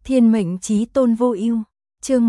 Thiên mệnh chí tôn vô ưu, chương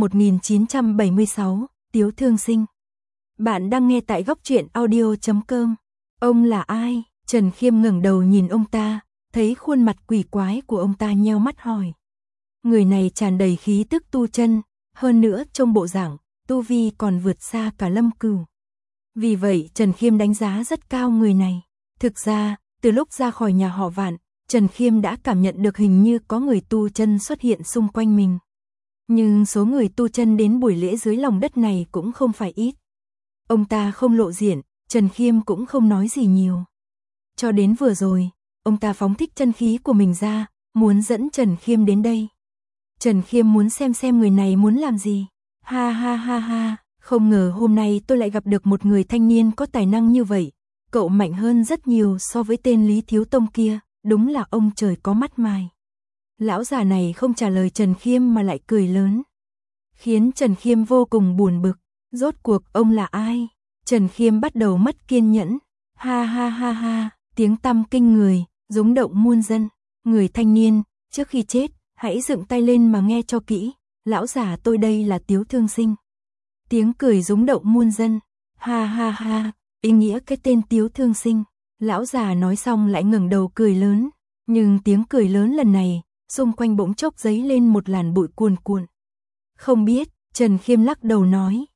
1976, Tiếu Thương Sinh. Bạn đang nghe tại góc truyện audio.com. Ông là ai? Trần Khiêm ngẩng đầu nhìn ông ta, thấy khuôn mặt quỷ quái của ông ta nheo mắt hỏi. Người này tràn đầy khí tức tu chân, hơn nữa trong bộ dạng, tu vi còn vượt xa cả Lâm Cửu. Vì vậy Trần Khiêm đánh giá rất cao người này. Thực ra, từ lúc ra khỏi nhà họ Vạn, Trần Khiêm đã cảm nhận được hình như có người tu chân xuất hiện xung quanh mình. Nhưng số người tu chân đến buổi lễ dưới lòng đất này cũng không phải ít. Ông ta không lộ diện, Trần Khiêm cũng không nói gì nhiều. Cho đến vừa rồi, ông ta phóng thích chân khí của mình ra, muốn dẫn Trần Khiêm đến đây. Trần Khiêm muốn xem người này muốn làm gì. Ha ha ha ha, không ngờ hôm nay tôi lại gặp được một người thanh niên có tài năng như vậy. Cậu mạnh hơn rất nhiều so với tên Lý Thiếu Tông kia, đúng là ông trời có mắt mài. Lão già này không trả lời Trần Khiêm mà lại cười lớn, khiến Trần Khiêm vô cùng buồn bực. Rốt cuộc ông là ai? Trần Khiêm bắt đầu mất kiên nhẫn. Ha ha ha ha, tiếng tăm kinh người, rúng động muôn dân. Người thanh niên, trước khi chết, hãy dựng tay lên mà nghe cho kỹ. Lão già tôi đây là Tiếu Thương Sinh. Tiếng cười rúng động muôn dân. Ha ha ha, ý nghĩa cái tên Tiếu Thương Sinh. Lão già nói xong lại ngẩng đầu cười lớn. Nhưng tiếng cười lớn lần này, xung quanh bỗng chốc giấy lên một làn bụi cuồn cuộn. Không biết, Trần Khiêm lắc đầu nói.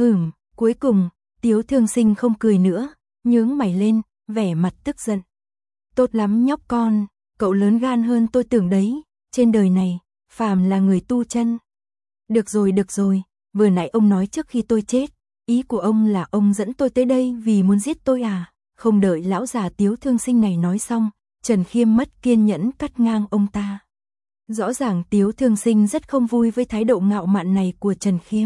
Cuối cùng, Tiếu Thương Sinh không cười nữa, nhướng mày lên, vẻ mặt tức giận. Tốt lắm nhóc con, cậu lớn gan hơn tôi tưởng đấy, trên đời này, phàm là người tu chân. Được rồi, vừa nãy ông nói trước khi tôi chết, ý của ông là ông dẫn tôi tới đây vì muốn giết tôi à? Không đợi lão già Tiếu Thương Sinh này nói xong, Trần Khiêm mất kiên nhẫn cắt ngang ông ta. Rõ ràng Tiếu Thương Sinh rất không vui với thái độ ngạo mạn này của Trần Khiêm.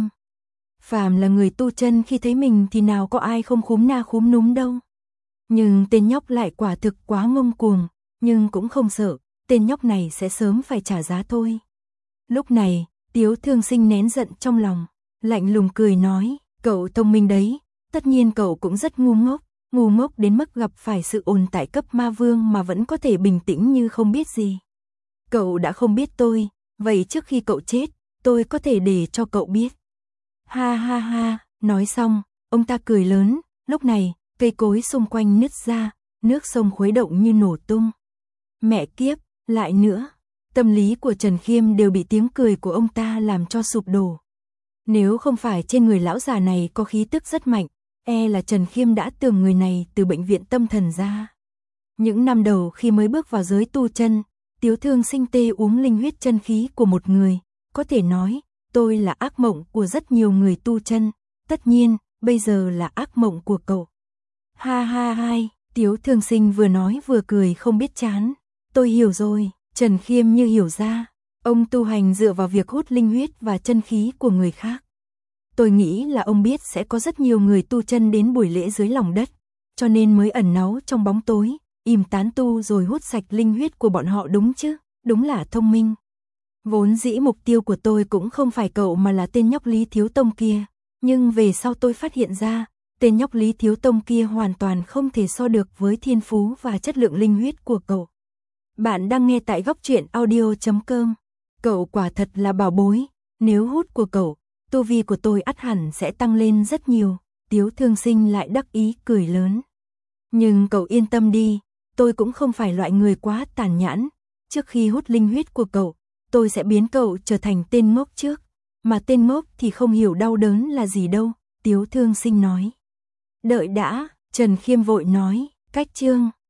Phàm là người tu chân khi thấy mình thì nào có ai không khúm na khúm núm đâu. Nhưng tên nhóc lại quả thực quá ngông cuồng, nhưng cũng không sợ, tên nhóc này sẽ sớm phải trả giá thôi. Lúc này, Tiếu Thương Sinh nén giận trong lòng, lạnh lùng cười nói, cậu thông minh đấy, tất nhiên cậu cũng rất ngu ngốc đến mức gặp phải sự ồn tại cấp ma vương mà vẫn có thể bình tĩnh như không biết gì. Cậu đã không biết tôi, vậy trước khi cậu chết, tôi có thể để cho cậu biết. Ha ha ha, nói xong, ông ta cười lớn, lúc này, cây cối xung quanh nứt ra, nước sông khuấy động như nổ tung. Mẹ kiếp, lại nữa, tâm lý của Trần Khiêm đều bị tiếng cười của ông ta làm cho sụp đổ. Nếu không phải trên người lão già này có khí tức rất mạnh, là Trần Khiêm đã tưởng người này từ bệnh viện tâm thần ra. Những năm đầu khi mới bước vào giới tu chân, Tiếu Thương Sinh tê uống linh huyết chân khí của một người, có thể nói, tôi là ác mộng của rất nhiều người tu chân, tất nhiên, bây giờ là ác mộng của cậu. Ha ha hai, Tiếu Thương Sinh vừa nói vừa cười không biết chán. Tôi hiểu rồi, Trần Khiêm như hiểu ra, ông tu hành dựa vào việc hút linh huyết và chân khí của người khác. Tôi nghĩ là ông biết sẽ có rất nhiều người tu chân đến buổi lễ dưới lòng đất, cho nên mới ẩn náu trong bóng tối, im tán tu rồi hút sạch linh huyết của bọn họ đúng chứ, đúng là thông minh. Vốn dĩ mục tiêu của tôi cũng không phải cậu mà là tên nhóc Lý Thiếu Tông kia, nhưng về sau tôi phát hiện ra, tên nhóc Lý Thiếu Tông kia hoàn toàn không thể so được với thiên phú và chất lượng linh huyết của cậu. Bạn đang nghe tại góc truyện audio.com. Cậu quả thật là bảo bối, nếu hút của cậu, tu vi của tôi ắt hẳn sẽ tăng lên rất nhiều. Tiếu Thương Sinh lại đắc ý cười lớn. Nhưng cậu yên tâm đi, tôi cũng không phải loại người quá tàn nhẫn. Trước khi hút linh huyết của cậu, tôi sẽ biến cậu trở thành tên ngốc trước. Mà tên ngốc thì không hiểu đau đớn là gì đâu, Tiếu Thương Sinh nói. Đợi đã, Trần Khiêm vội nói, cách chương.